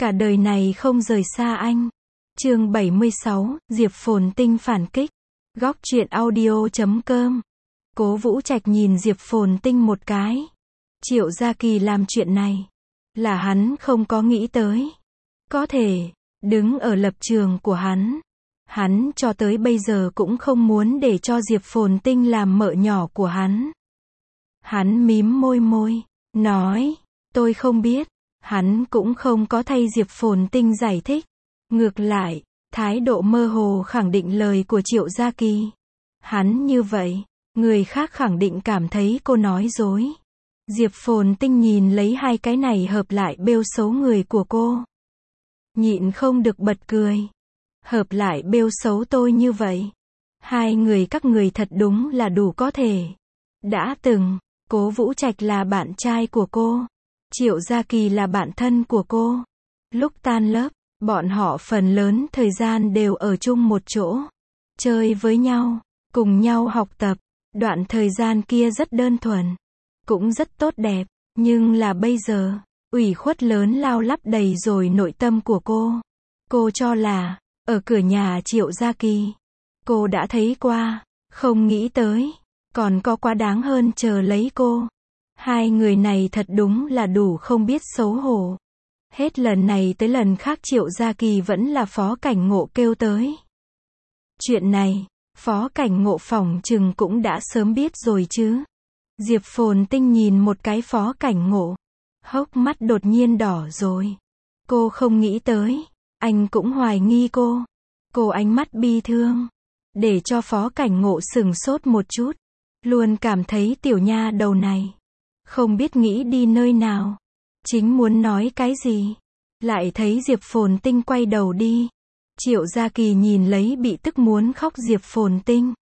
Cả đời này không rời xa anh. Chương 76, Diệp Phồn Tinh phản kích. Góc truyện audio.com. Cố Vũ Trạch nhìn Diệp Phồn Tinh một cái. Triệu Gia Kỳ làm chuyện này là hắn không có nghĩ tới. Có thể, đứng ở lập trường của hắn cho tới bây giờ cũng không muốn để cho Diệp Phồn Tinh làm mợ nhỏ của hắn. Hắn mím môi, nói, tôi không biết. Hắn cũng không có thay Diệp Phồn Tinh giải thích. Ngược lại, thái độ mơ hồ khẳng định lời của Triệu Gia Kỳ. Hắn như vậy, người khác khẳng định cảm thấy cô nói dối. Diệp Phồn Tinh nhìn lấy hai cái này hợp lại bêu xấu người của cô. Nhịn không được bật cười. Hợp lại bêu xấu tôi như vậy. Hai người các người thật đúng là đủ có thể. Đã từng, Cố Vũ Trạch là bạn trai của cô. Triệu Gia Kỳ là bạn thân của cô. Lúc tan lớp, bọn họ phần lớn thời gian đều ở chung một chỗ. Chơi với nhau, cùng nhau học tập. Đoạn thời gian kia rất đơn thuần. Cũng rất tốt đẹp. Nhưng là bây giờ, ủy khuất lớn lao lắp đầy rồi nội tâm của cô. Cô cho là, ở cửa nhà Triệu Gia Kỳ, cô đã thấy qua, không nghĩ tới, còn có quá đáng hơn chờ lấy cô. Hai người này thật đúng là đủ không biết xấu hổ. Hết lần này tới lần khác Triệu Gia Kỳ vẫn là Phó Cảnh Ngộ kêu tới. Chuyện này, Phó Cảnh Ngộ phỏng chừng cũng đã sớm biết rồi chứ. Diệp Phồn Tinh nhìn một cái Phó Cảnh Ngộ. Hốc mắt đột nhiên đỏ rồi. Cô không nghĩ tới. Anh cũng hoài nghi cô. Cô ánh mắt bi thương. Để cho Phó Cảnh Ngộ sửng sốt một chút. Luôn cảm thấy tiểu nha đầu này không biết nghĩ đi nơi nào. Chính muốn nói cái gì. Lại thấy Diệp Phồn Tinh quay đầu đi. Triệu Gia Kỳ nhìn lấy bị tức muốn khóc Diệp Phồn Tinh.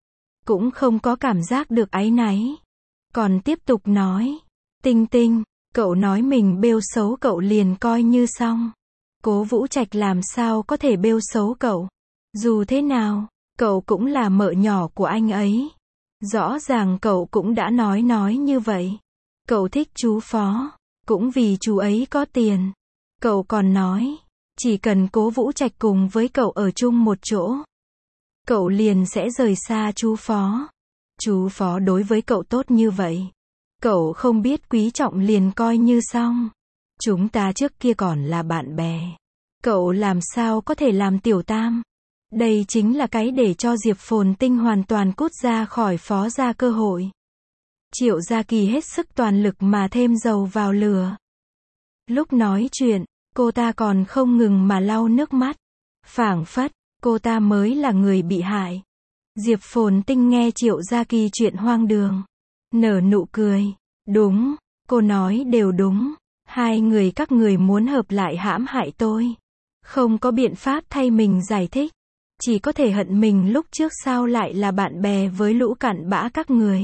Cũng không có cảm giác được áy náy. Còn tiếp tục nói. Tinh Tinh, cậu nói mình bêu xấu cậu liền coi như xong. Cố Vũ Trạch làm sao có thể bêu xấu cậu. Dù thế nào, cậu cũng là mợ nhỏ của anh ấy. Rõ ràng cậu cũng đã nói như vậy. Cậu thích chú Phó, cũng vì chú ấy có tiền. Cậu còn nói, chỉ cần Cố Vũ Trạch cùng với cậu ở chung một chỗ, cậu liền sẽ rời xa chú Phó. Chú Phó đối với cậu tốt như vậy. Cậu không biết quý trọng liền coi như xong. Chúng ta trước kia còn là bạn bè. Cậu làm sao có thể làm tiểu tam. Đây chính là cái để cho Diệp Phồn Tinh hoàn toàn cút ra khỏi Phó gia cơ hội. Triệu Gia Kỳ hết sức toàn lực mà thêm dầu vào lửa. Lúc nói chuyện, cô ta còn không ngừng mà lau nước mắt. Phảng phất, cô ta mới là người bị hại. Diệp Phồn Tinh nghe Triệu Gia Kỳ chuyện hoang đường. Nở nụ cười. Đúng, cô nói đều đúng. Hai người các người muốn hợp lại hãm hại tôi. Không có biện pháp thay mình giải thích. Chỉ có thể hận mình lúc trước sao lại là bạn bè với lũ cặn bã các người.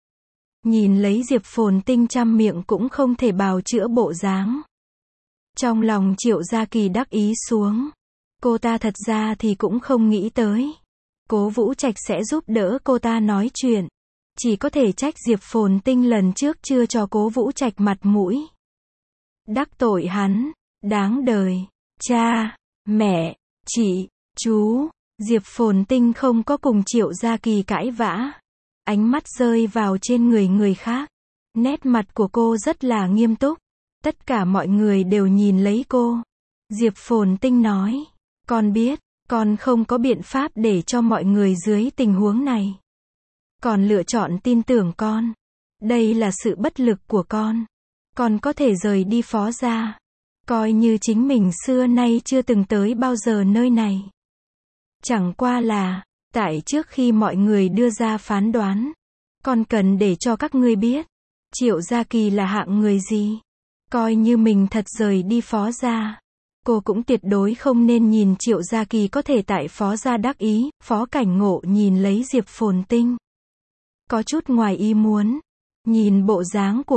Nhìn lấy Diệp Phồn Tinh trăm miệng cũng không thể bào chữa bộ dáng. Trong lòng Triệu Gia Kỳ đắc ý xuống. Cô ta thật ra thì cũng không nghĩ tới. Cố Vũ Trạch sẽ giúp đỡ cô ta nói chuyện. Chỉ có thể trách Diệp Phồn Tinh lần trước chưa cho Cố Vũ Trạch mặt mũi. Đắc tội hắn, đáng đời. Cha, mẹ, chị, chú. Diệp Phồn Tinh không có cùng Triệu Gia Kỳ cãi vã. Ánh mắt rơi vào trên người khác. Nét mặt của cô rất là nghiêm túc. Tất cả mọi người đều nhìn lấy cô. Diệp Phồn Tinh nói. Con biết, con không có biện pháp để cho mọi người dưới tình huống này. Con lựa chọn tin tưởng con. Đây là sự bất lực của con. Con có thể rời đi Phó gia. Coi như chính mình xưa nay chưa từng tới bao giờ nơi này. Chẳng qua là, tại trước khi mọi người đưa ra phán đoán, con cần để cho các ngươi biết, Triệu Gia Kỳ là hạng người gì. Coi như mình thật rời đi Phó gia, cô cũng tuyệt đối không nên nhìn Triệu Gia Kỳ có thể tại Phó gia đắc ý. Phó Cảnh Ngộ nhìn lấy Diệp Phồn Tinh. Có chút ngoài ý muốn. Nhìn bộ dáng của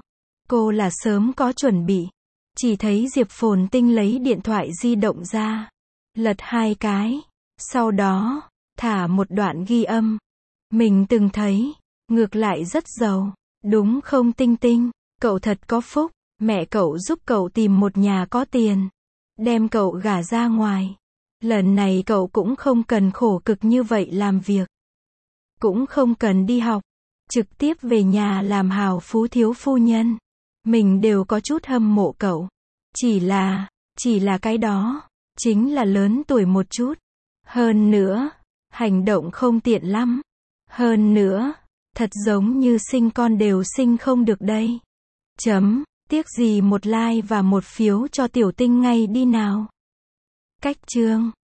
cô là sớm có chuẩn bị. Chỉ thấy Diệp Phồn Tinh lấy điện thoại di động ra, lật hai cái. Sau đó, thả một đoạn ghi âm. Mình từng thấy, ngược lại rất giàu. Đúng không Tinh Tinh? Cậu thật có phúc. Mẹ cậu giúp cậu tìm một nhà có tiền. đem cậu gả ra ngoài. Lần này cậu cũng không cần khổ cực như vậy làm việc. Cũng không cần đi học. Trực tiếp về nhà làm hào phú thiếu phu nhân. Mình đều có chút hâm mộ cậu. Chỉ là cái đó. Chính là lớn tuổi một chút. Hơn nữa, hành động không tiện lắm. Hơn nữa, thật giống như sinh con đều sinh không được đây. Tiếc gì một like và một phiếu cho Tiểu Tinh ngay đi nào. Cách chương